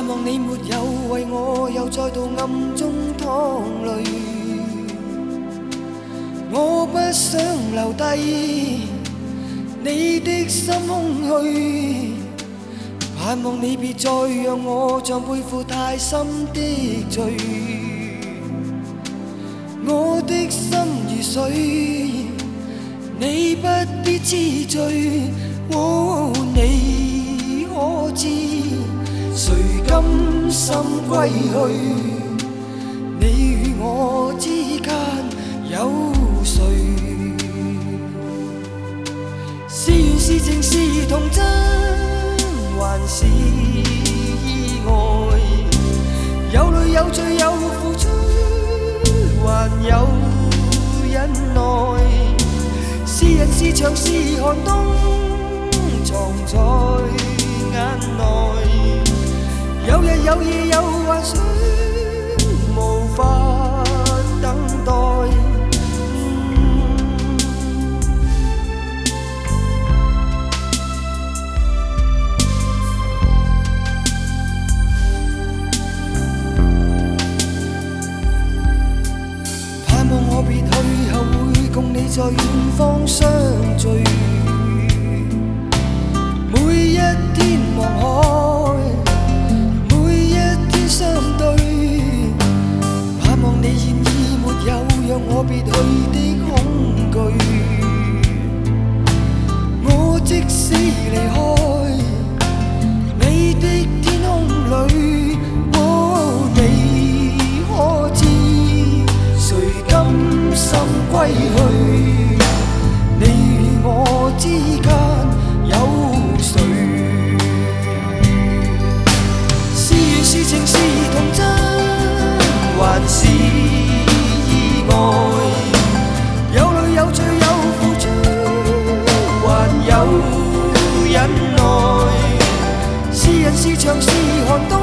盼望你沒有為我又再度暗中淌淚，我不想留低你的心空虛，盼望你別再讓我像背負太深的罪，我的心如水，你不必知罪，你可知誰甘心歸去？你與我之間有誰？是緣是情是童真，還是意外？有淚有罪有付出，還有忍耐。是人是牆是寒冬，藏在眼內。有日有夜有幻想，無法等待。盼望我別去後會共你在遠方相聚，每一天望海，每一天相對，盼望你現已沒有讓我別去的恐懼，我即使離開你的天空裏，你可知誰甘心歸去？你與我之間有誰？是緣是情是童真，還是意外？有淚有罪有付出，還有忍耐。是人是牆是寒冬，